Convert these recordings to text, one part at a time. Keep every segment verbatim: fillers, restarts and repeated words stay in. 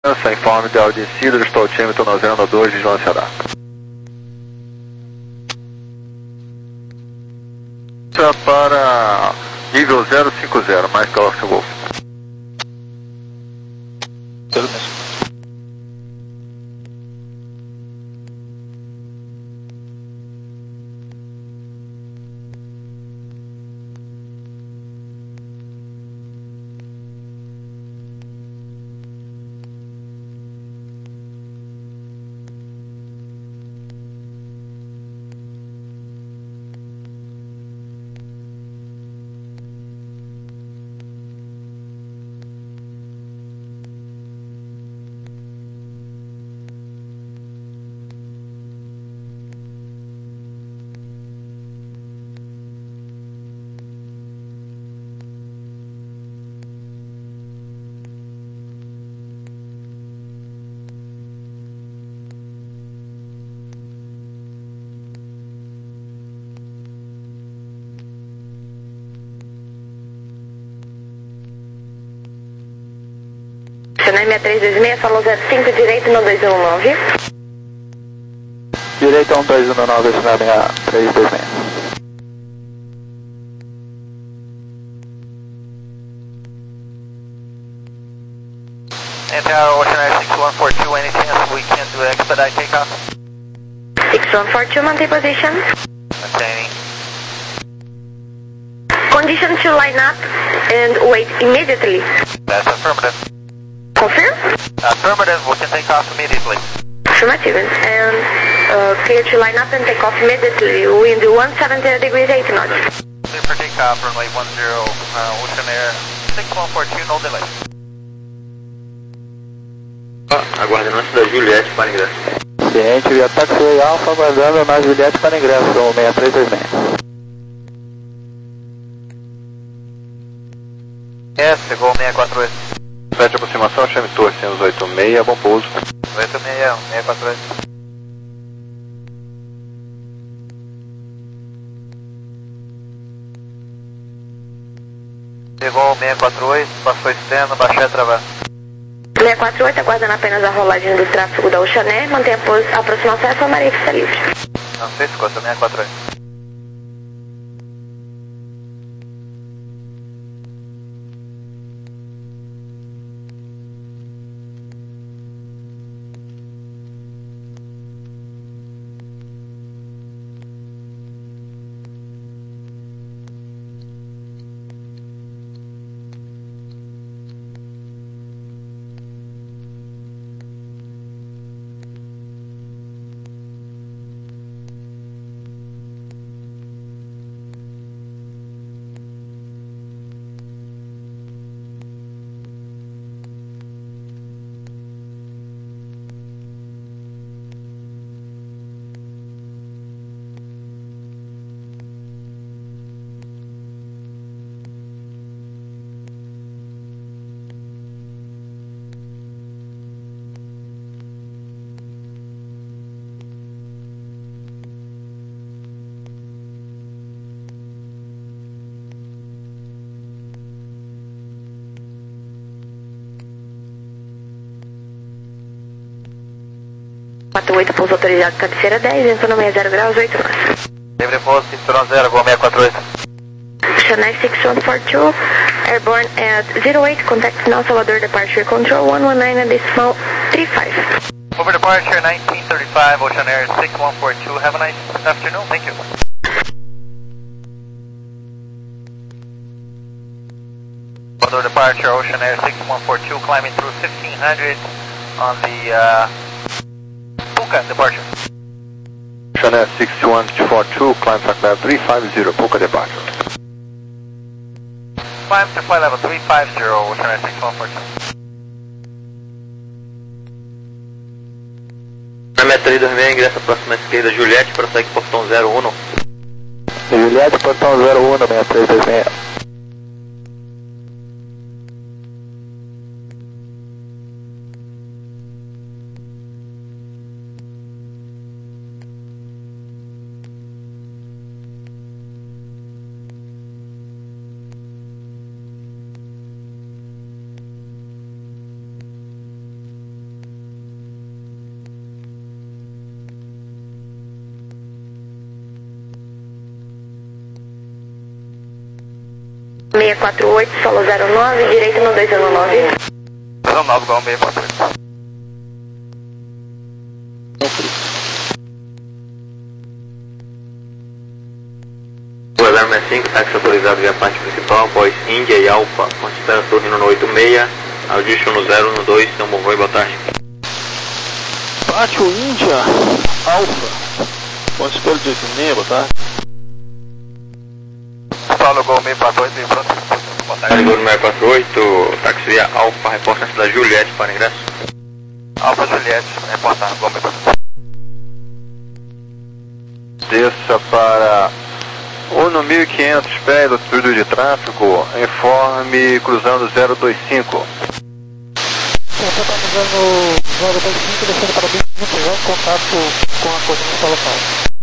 Informe de Aldecido, estou ao time, estou na zona dois de João Ceará. Para nível zero cinco zero, mais que Oscar Wolf. Tudo bem. Chennai seis três dois seis, falou zero cinco, direito no dois um nove. Direito um dois um nove, Chennai três dois seis. Enter Ocean six one four two, any chance we can do expedite takeoff? six one four two, maintain position. Maintaining. Condition to line up and wait immediately. That's affirmative. Confirm? Affirmative, we can take off immediately. Affirmative. And uh, clear to line up and take off immediately. Wind one seventy degrees eight knots. Clear for takeoff, runway one zero, uh, Ocean Air six one four two, no delay. Aguardando antes da Juliette para ingresso. Ciente, via Taxiway Alpha, aguardando na Juliette para ingresso, seis três dois seis. Yes, chegou seis quatro oito. Sete aproximação, chame torcendo oito seis, bom pouso. oito seis, seis quatro oito. Chegou seis quatro oito, passou externo, baixei a travar. seis quatro oito, aguardando apenas a rolagem do tráfego da Ocean Air, mantém a, pos- a aproximação e a Maria que está livre. Não sei se conta, seis quatro oito. quatro oito, pouso autorizado, cabeceira dez, vento no sessenta graus, oito nós. Livre pouso, cinturão zero, gol seis quatro oito. Chennai six one four two, airborne at zero eight, contact now Salvador departure control one one nine at decimal three five. Over departure nineteen thirty-five, Ocean Air six one four two. Have a nice afternoon. Thank you. Over departure, Ocean Air six one four two, climbing through fifteen hundred on the uh, Puka departure. Channel six one four two, climb flight level three five zero, Puka departure. Climb to flight level three five zero, Ocean Air six one four two. Na três dois seis, ingressa próxima esquerda, Juliette, para sair portão zero um. Juliette, portão zero um, seis três dois seis. seis quatro oito, solo zero nove, direito no dois um nove. zero nove, igual seis quatro oito. O zero seis cinco, táxi autorizado via parte principal, após Índia e Alfa, com espera torre no oito seis, ajuste no zero no dois, então bom voo, boa tarde. Pátio Índia, Alfa, com espera de oito seis, boa tarde. Paulo, Gol seis quatro oito, e pronto. Boa tarde. Gol seis quatro oito, táxi via Alfa, reporta na cidade Juliette para ingresso. Alfa Juliette, reportar, Gol seis quatro oito. Desça para um mil e quinhentos pés, altitude de tráfego, informe cruzando zero dois cinco. Você está cruzando zero dois cinco, descendo para vinte e cinco, contato com a coordenação local.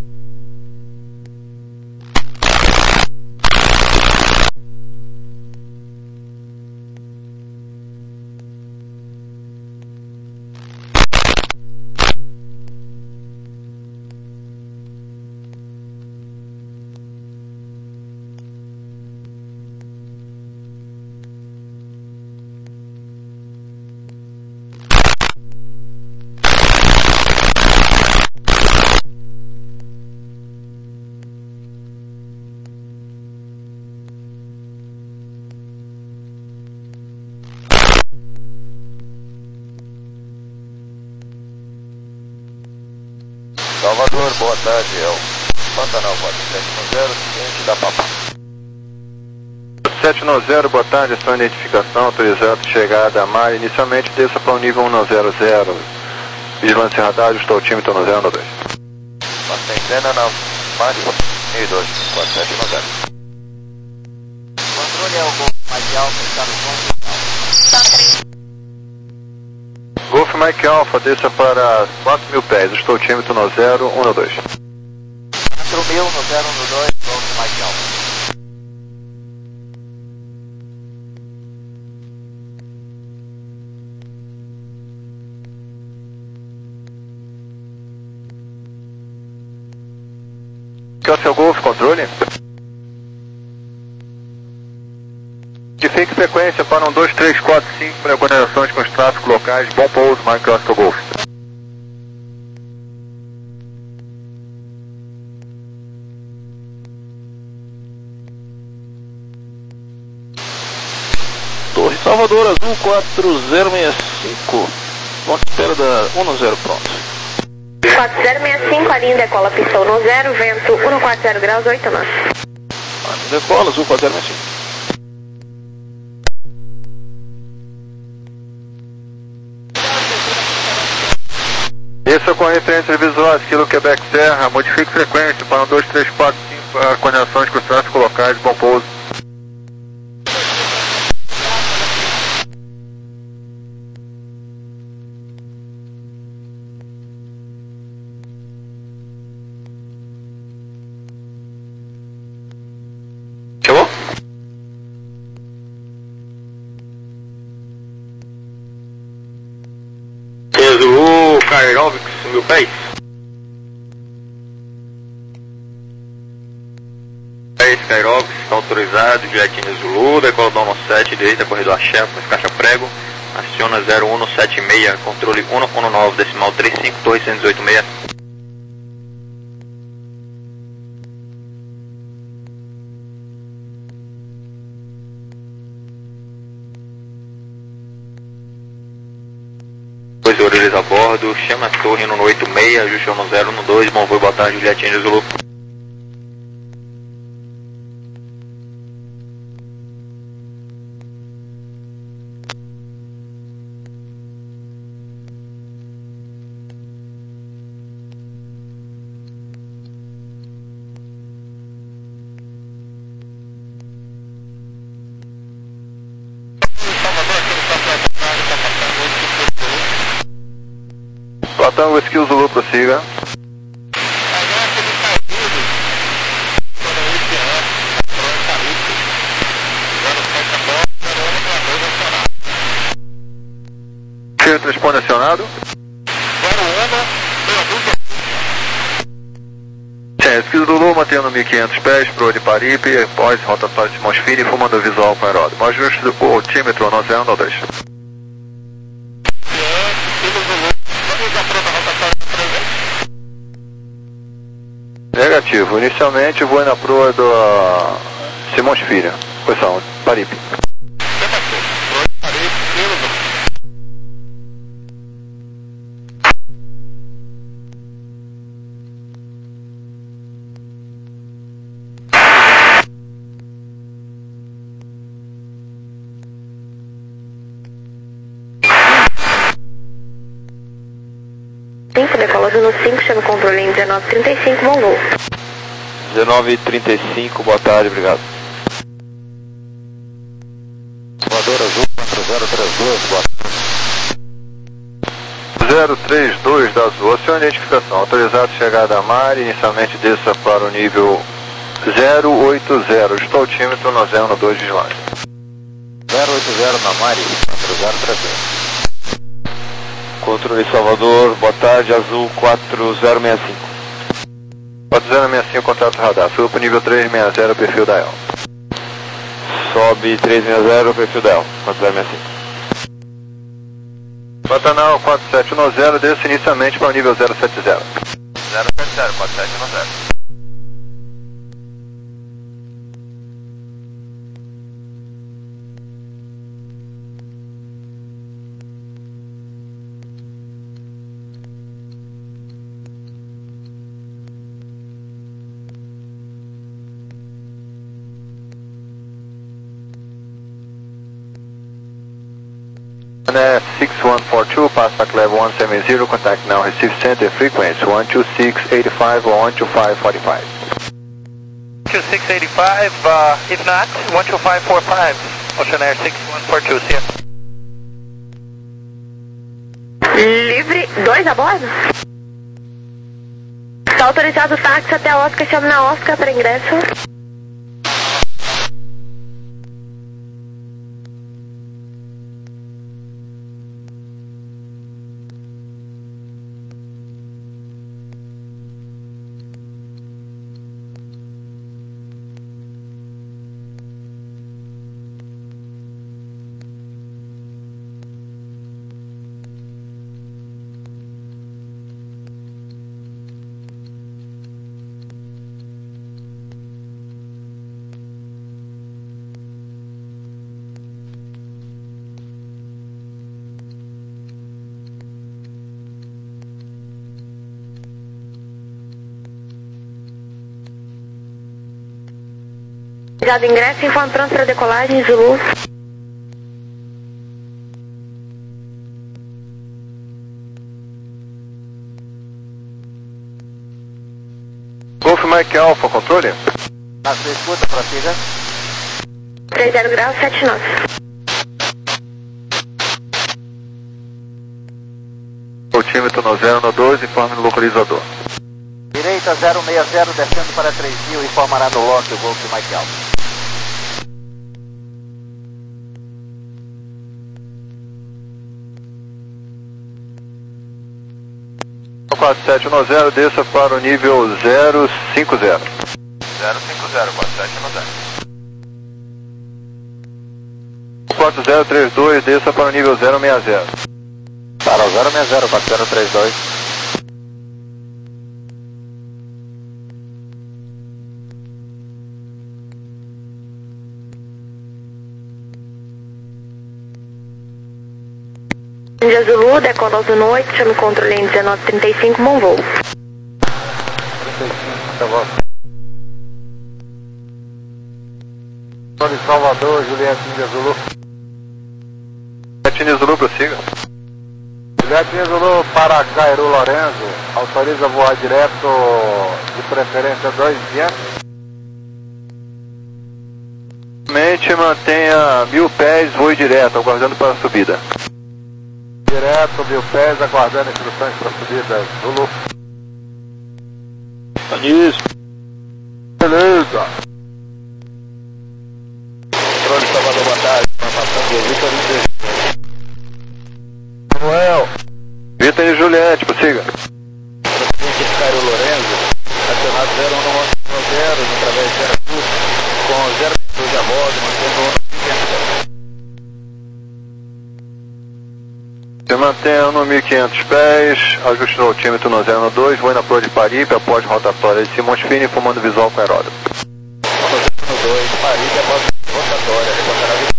Salvador, boa tarde, é o Pantanal, pode sete nove zero, ciente da Papa. sete nove zero, boa tarde, sua identificação, autorizado, chegada a mar, inicialmente desça para o nível um zero zero, vigilância radar, ajustou o tímetro no zero no dois. Mantém na mar, mil e dois, quatro sete nove zero. Controle é o Gol mais alto, está no ponto. Golf Mike Alpha, desça para quatro mil pés, estou tímetro no zero um no dois. quatro mil no zero um no dois, Golf Mike Alpha. Que é o seu Golf, controle? Notifique frequência para um dois três quatro cinco para coordenações com os tráficos locais, bom pouso, Mike Oscar Golf. Torre Salvador, Azul quatro zero seis cinco, ponto de espera da um zero, pronto. quatro zero seis cinco, a linha decola pistão no zero, vento cento e quarenta graus, oito nós. Decola, Azul quatro zero seis cinco. Desça com a referência visual, Kilo Quebec Serra, modifique frequência para um dois três quatro cinco para coordenações com os tráficos locais, bom pouso. Chamou? Zulu, Aerobics, mil pés. Aerobics, está autorizado, Diretinho Zulu, decola do um sete, direita, corredor Axé, com caixa prego, aciona zero um sete seis, controle um um nove, decimal trinta e cinco, torre cento e oito seis. Dois orelhas a bordo, chama a torre no oito seis, ajuste no zero no dois, bom voo, boa tarde, Juliette Zulu. Platão, Skill Zulu, prossiga. Cheio transpone acionado. Skill Zulu, mantém mantendo mil e quinhentos pés, proa de Paripe, pós rotatório de Simões Filho e fumando visual com aeródromo. Ajuste do altímetro no zero um dois. Negativo. Inicialmente voe na proa do uh, Simões Filho. Posição, Paripe. cinco, decola no cinco, chama o controle em dezenove trinta e cinco, bom voo. dezenove trinta e cinco, boa tarde, obrigado. Voador Azul quatro zero três dois, boa tarde. zero três dois da Azul, a sua identificação, autorizado chegada a mar, inicialmente desça para o nível zero oito zero, estou altímetro no zero um dois de Islândia. zero oito zero na Mari, quatro zero três dois. Controle Salvador, boa tarde, Azul quatro zero seis cinco. quatro zero seis cinco, contato radar, suba para o nível três seis zero, perfil da E L. Sobe três seis zero, perfil da E L, quatro zero seis cinco. Pantanal quatro sete um zero, desça inicialmente para o nível zero sete zero. zero sete zero, quatro sete um zero. six one four two, Passac level one seven zero, contact now, receive center frequency one two six eight five or one two five four five. two six eight five, uh, if not, one two five four five, Ocean Air six one four two, see ya. Livre, dois a bordo? Está autorizado o táxi até a Oscar, chama na Oscar para ingresso. Obrigado, ingresso, informe pronto para decolagem, Zulu. Golf Mike Alpha, controle? Ah, você escuta, prossiga. três zero graus, sete nove. Altímetro no zero dois, informe no localizador. Direita zero seis zero, descendo para três mil, informará no lote o Golf Mike Alpha. quatro sete um zero, desça para o nível zero cinco zero. zero cinco zero, quatro sete um zero. quatro zero três dois, desça para o nível zero seis zero. Para o zero seis zero, quatro zero três dois. Índia Zulu, decola no oito, chama o controle em dezenove trinta e cinco, bom voo. trinta e cinco, tá bom. Controle Salvador, Juliette Índia Zulu. Juliette Índia Zulu, prossiga. Juliette Índia Zulu para Cairu Lorenzo, autoriza voar direto, de preferência dois dias. Mente mantenha mil pés, voe direto, aguardando para a subida. Direto, mil pés, aguardando instruções para subida, Zulu. Isso. Beleza. Controle Salvador, boa tarde. Informação do Vitor Manuel. Vitor e Juliette, prossiga. Presidente Cairo Lorenzo, acionado zero um um zero. batendo mil e quinhentos pés, ajuste do altímetro no zero dois, vou na proa de Paripe, após rotatória de Simões Filho, informando visual com aeródromo. zero dois, Paripe, após rotatória, reportará de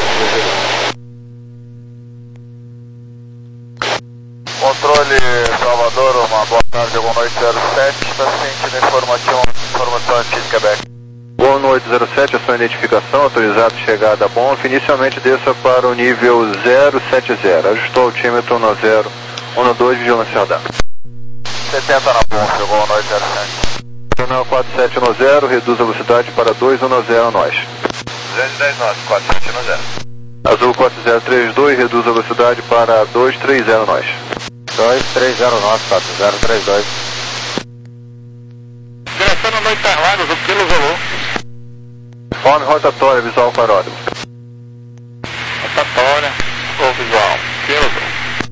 novo. Controle Salvador, uma boa tarde, boa noite zero sete, está sentindo informação, informação aqui de Quebec. Boa noite zero sete, a sua identificação, autorizado chegada a Bonf, inicialmente desça para o nível zero sete zero, ajustou o altímetro no zero um dois, vigilância radar. setenta na Bonf, boa noite zero sete. Canal quatro sete um zero, reduz a velocidade para dois um zero nós. duzentos e dez nós, quatro sete um zero. Azul quatro zero três dois, reduz a velocidade para dois três zero nós. dois três zero nós, quatro zero três dois. Direção no Interlagos, o Kilo Zulu. Forme rotatória, visual com aeródromo. Rotatória, ou visual, Kilo Zulu.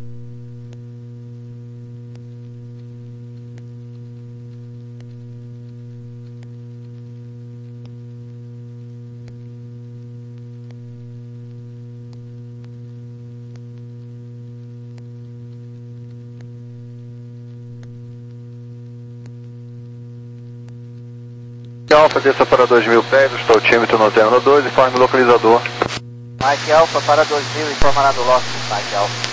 Alfa, desça para dois mil pés, ajustou o altímetro no zero dois, informe localizador. Mike Alpha para dois mil, informará do Lost, Mike Alpha.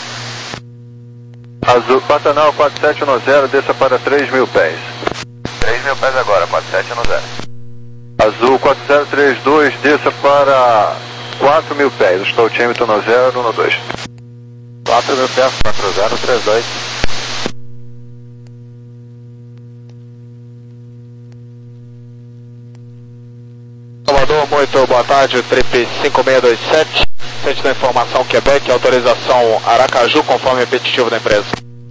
Azul, Pantanal quatro sete um zero, desça para três mil pés. três mil pés agora, quatro sete um zero. Azul quatro zero três dois, desça para quatro mil pés, ajustou o altímetro no zero um dois. quatro mil pés, quatro zero três dois. Salvador, muito boa tarde, Trip cinco seis dois sete, Centro da Informação Quebec, autorização Aracaju, conforme repetitivo da empresa.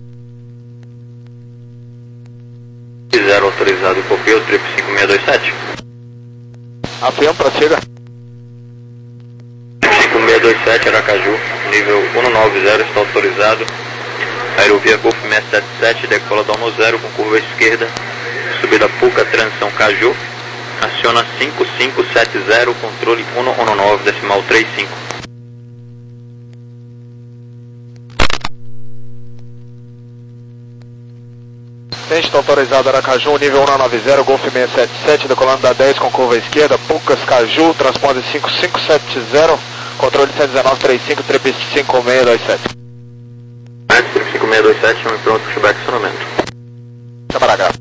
Zero autorizado, copiou, Trip cinco seis dois sete. Avião, prossiga. cinco seis dois sete, Aracaju, nível um nove zero, está autorizado. Aerovia Golf seis sete sete, decola domo zero com curva esquerda, subida Puca, transição Caju. Aciona cinco cinco sete zero, controle um um nove, decimal três cinco. Está autorizado Aracaju, nível um nove zero, Golf seis sete sete, decolando da dez com curva esquerda, Pucas Caju, transponder cinco cinco sete zero, controle cento e dezenove trinta e cinco, Trip cinco seis dois sete. Trip cinco seis dois sete, chame pronto, pushback acionamento. Câmara H.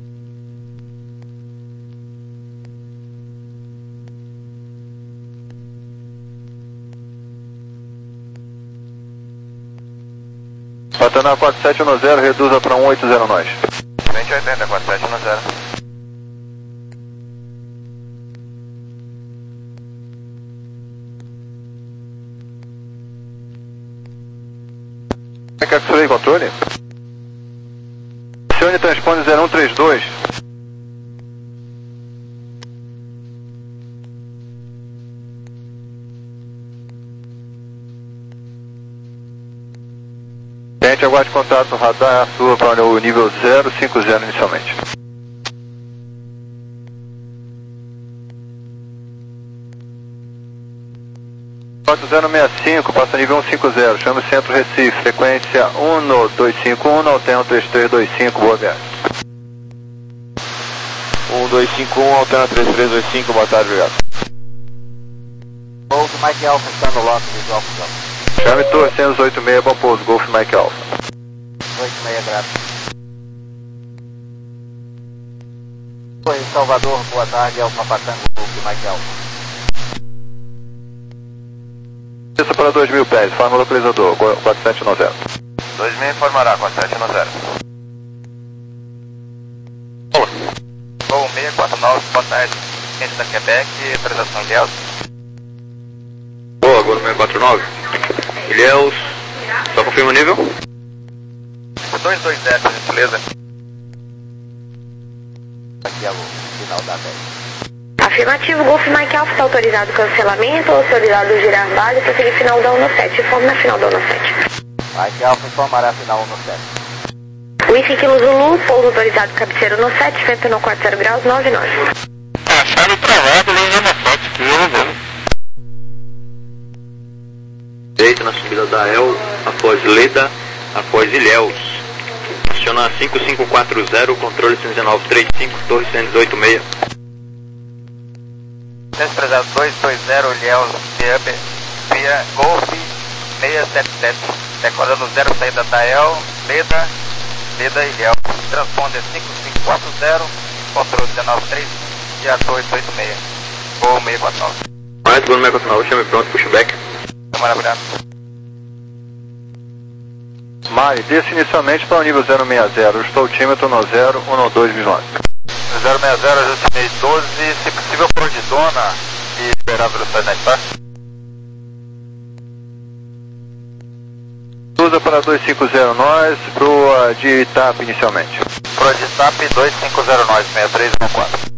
Pantanal quatro sete um zero, reduza para um oito zero nós. cento e oitenta, quatro sete um zero. Como é que é que foi aí, controle? Acione transpone zero um três dois. Tente, aguarde contato radar sua para o nível zero cinco zero inicialmente. quatro zero seis cinco, passa nível cento e cinquenta, chama o centro Recife, frequência um dois cinco um, alterno três três dois cinco, boa viagem. um dois cinco um, alterna três três dois cinco, boa tarde, obrigado. Golf Mike Alpha está no lote, visual com Chame torcendo oito seis, bom pouso, Golf Mike Alpha. oito seis, graças. Oi, Salvador, boa tarde, Alfa Patango, Golf Mike Alpha. Desça para dois mil pés, forma localizador, quatro sete um zero. dois mil informará, quatro sete um zero. Olá. Gol seis quatro nove, boa tarde. Centro da Quebec, autorização Ilhéus. Boa, agora seis quatro nove. Ilhéus, só confirma o nível? dois dois zero, por gentileza. Aqui é o final da dez. Afirmativo, Golf Mike Alpha está autorizado cancelamento, autorizado girar base para seguir final da um sete, informe na final da um sete. Mike Alpha informará final um sete. Whisky Kilo Zulu, pouso autorizado cabeceiro no sete, vento no quarto zero graus, nove nove. Achado travado, linha no sete, Kilo Zulu. Direita na subida da El, após Leda, após Ilhéus. Aciona cinco cinco quatro zero, controle cento e dezenove trinta e cinco, torre cento e dezoito meia. Desprezado dois dois zero, Ilhéus, via Golf seiscentos e setenta e sete, declarando zero saída da El, Leda, Leda Ilhéus. Transponder cinco cinco quatro zero, controle dezenove trinta e cinco e a torre dezoito meia. Gol seiscentos e quarenta e nove. Mais gol seiscentos e quarenta e nove, chame pronto, pushback. Maravilhoso. Mari, desce inicialmente para o nível zero seis zero, estou altímetro no zero um dois vigilante. zero seis zero, ajustei doze, se possível por de dona e esperar a velocidade na Star. Usa para dois cinco zero nós, proa de Itap inicialmente. Proa de Itap dois cinco zero nós, sessenta e três um quatro.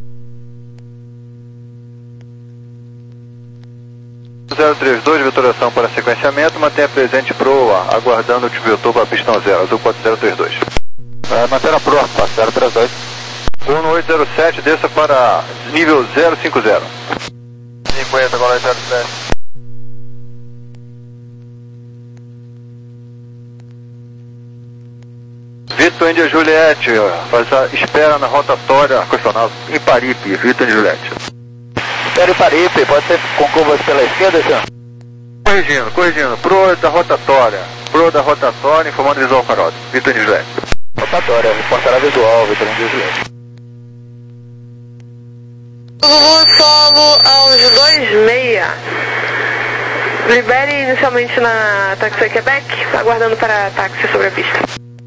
zero três dois, vitoração para sequenciamento, mantenha presente proa, aguardando o vetor para pistão zero, azul quatro zero três dois. É, manter a proa, zero três dois. um oito zero sete, desça para nível zero cinco zero. cinquenta, agora zero sete. Vitor Índia Juliette, faz a espera na rotatória, questionável, em Paripe, Vitor Índia Juliette. Espera em Paripe, pode ser com curvas pela esquerda, senhor? Corrigindo, corrigindo, proa da rotatória, proa da rotatória, informando visual Carota, Vitor Índia Juliette. Rotatória, reportará visual, Vitor Índia Juliette. Lulu solo aos dois seis. Libere inicialmente na Taxi Quebec, aguardando para táxi sobre a pista.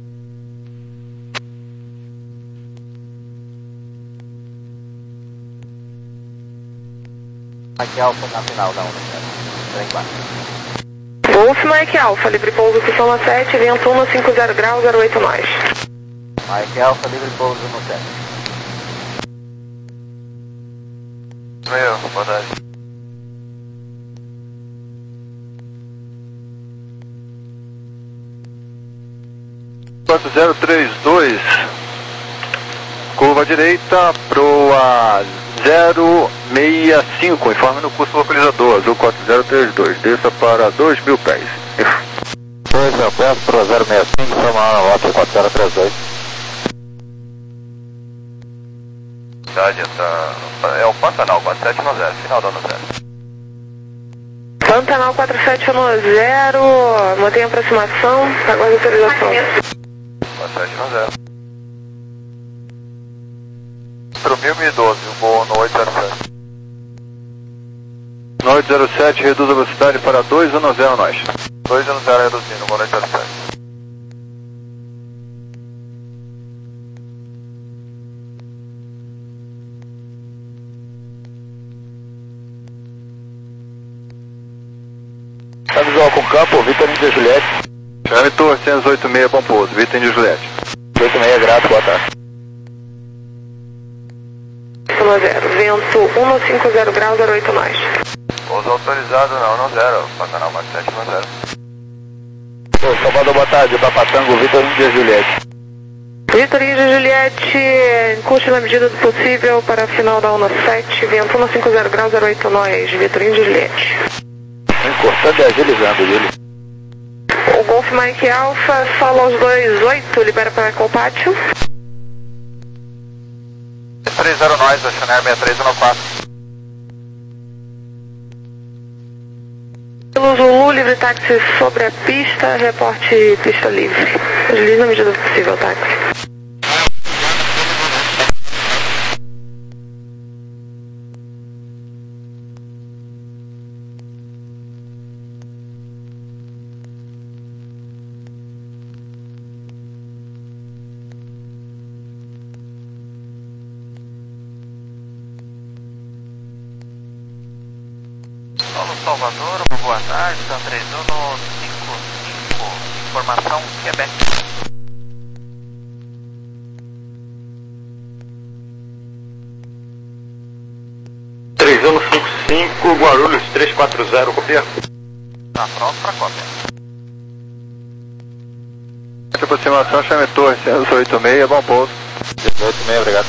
Mike Alpha na final da onda, trem baixo. Golf Mike Alpha, livre pouso com soma sete, vento um cinco zero graus, zero oito nós. Mike Alpha, livre pouso no sete. Meu, boa tarde. quatro zero três dois, curva direita, proa zero seis cinco, informe no curso localizador, azul quatro zero três dois, desça para dois mil pés. dois mil pés, proa zero seis cinco, informa na nota quatro zero três dois. Tá, é o Pantanal, quatro sete um zero, final da onda zero. Pantanal quatro sete um zero, mantenha aproximação, aguarde autorização. quatro sete um zero. Para o mil e doze, o voo no oito zero sete. No oito zero sete, reduz a velocidade para dois um zero nós. dois um zero reduzindo, voo no oito zero sete. Tá visual com campo, Vitor Índia Juliette. Chame Torre cento e dezoito meia, bom pouso, Vitor Índia Juliette. dezoito seis, grato, boa tarde. zero, vento um cinco zero graus, zero oito nós. Pouso autorizado não, não zero, Pantanal quatro sete um zero. Ô, Salvador, boa tarde, Papatango, Vitor Índia Juliette. Vitor Índia Juliette, curte na medida do possível para a final da onda sete, vento um cinco zero graus, zero oito nós, Vitor Índia Juliette. Encostando e agilizando, Júlio. O Golf Mike Alpha, solo aos dois oito, libera para o pátio. três zero nós, Oceanair sessenta e três um quatro. Pelo Zulu, livre táxi sobre a pista, reporte pista livre. Agilize na medida do possível, táxi. Salvador, boa tarde, São três um cinco cinco, informação Quebec. três um cinco cinco, Guarulhos três quatro zero, copia. Tá pronto para cópia. Essa aproximação, chame Torre cento e dezoito meia, bom pouso. dezoito seis, obrigado.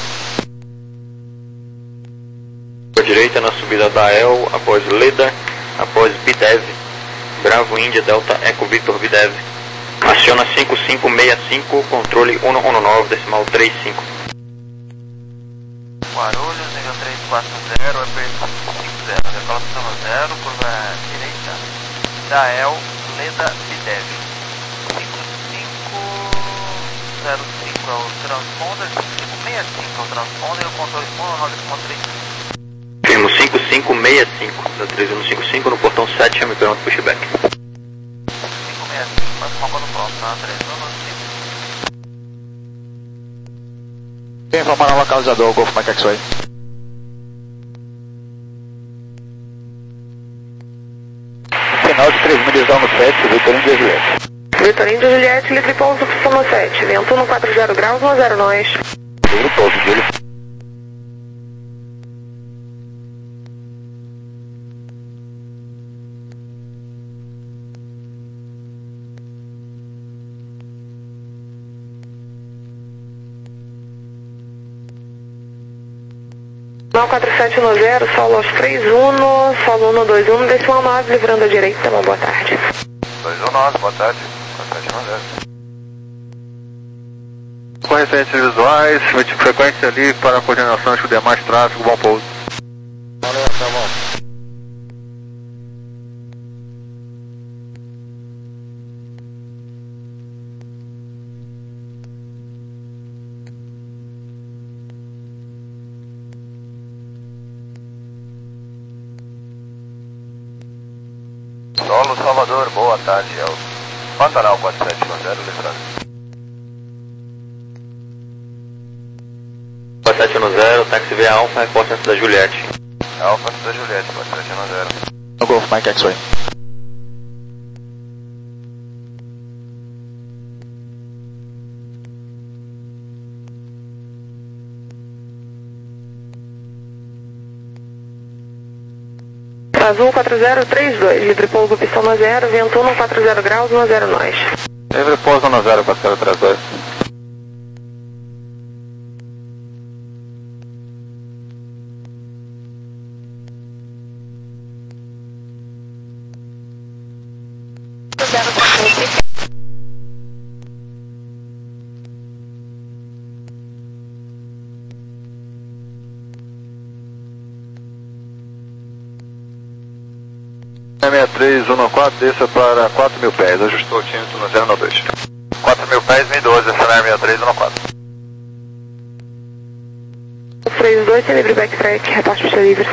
À direita na subida da El, após Leda, após Videv, Bravo Índia Delta Eco Victor Videv. Aciona cinco cinco seis cinco, controle um um nove, decimal três cinco. Guarulhos, nível três quatro zero, é cinco cinco zero, decolação zero, curva direita, Dael, Leda, Bidev. cinco cinco zero cinco é o transponder, cinco cinco seis cinco é o transponder e o controle um um nove decimal três cinco. Firmo cinco cinco seis cinco, da três um cinco cinco no portão sete, chame pronto, pushback. cinco seis cinco, passa uma quando pronto, tá? três um nove cinco. Quem informar no localizador, Golf Mike X-Ray. Final de três milhas da sete, Vitorino de Juliette. Vitorino de Juliette, livre pouso para sete, vento um quatro zero graus, um zero nós. Livre pouso, dele. Não quatro sete um zero, solo aos três um, solo um dois um, decimal nove, livrando a direita, uma boa tarde. dois um nove, boa tarde, quatro sete um zero. Com referências visuais, frequência ali para a coordenação com demais tráfego, bom pouso. Valeu, tá bom. Solo Salvador, boa tarde, é o Pantanal quatro sete um zero, livrando. quatro sete um zero, táxi V Alfa, reporte antes da Juliette. Alfa antes da Juliette, quatro sete um zero. No Golf Mike X-Ray. Azul quatro zero três dois, livre pouso pistão no zero, vento um quatro zero graus, um zero nós. Livre pouso no zero, quatro zero três dois. seis três um quatro, desça para quatro mil pés, ajustou o tímetro no zero nove dois. quatro mil pés, mil e doze, acionar seis três um quatro. três dois, sem livre backtrack, reporte pista livre.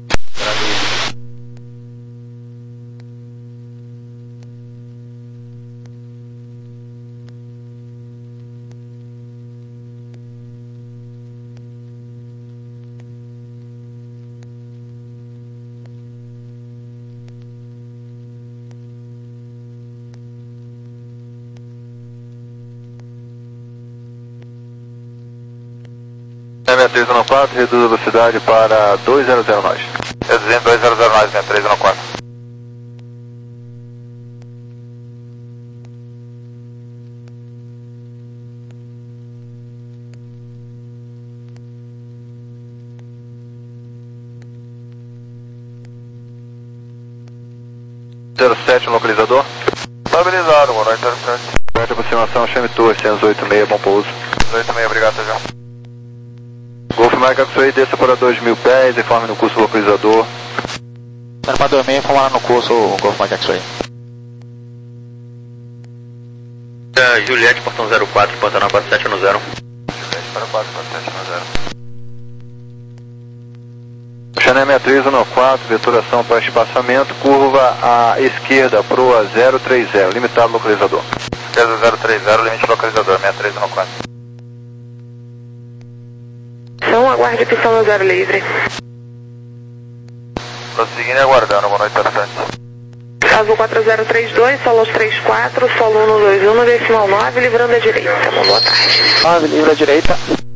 seis três um quatro, reduz a velocidade para dois zero zero nós. Reduzindo dois zero zero nós, seis três um quatro. zero sete, localizador. Estabilizado, boa noite, zero sete. Perto de aproximação, chame Torre, cento e oito seis, bom pouso. oito seis, obrigado, já. Golf Mike X-Ray, desça para dois mil pés, informe no curso localizador. Sendo para dormir, informar no curso Golf Mike X-Ray. Uh, Juliette, portão zero quatro, Pantanal quatro sete um zero. Juliette para quatro quatro sete um zero. Chanel seis três um quatro, veturação para espaçamento, curva à esquerda, proa zero três zero, limitado localizador. Esquerda zero três zero, limite localizador, seis três um quatro. São, aguarde pistão no zero livre. Prosseguindo e aguardando, boa noite, zero sete. Azul quatro zero três dois, solo três quatro, solo um dois um, decimal nove, livrando a direita. Uma boa tarde. nove, livre à direita.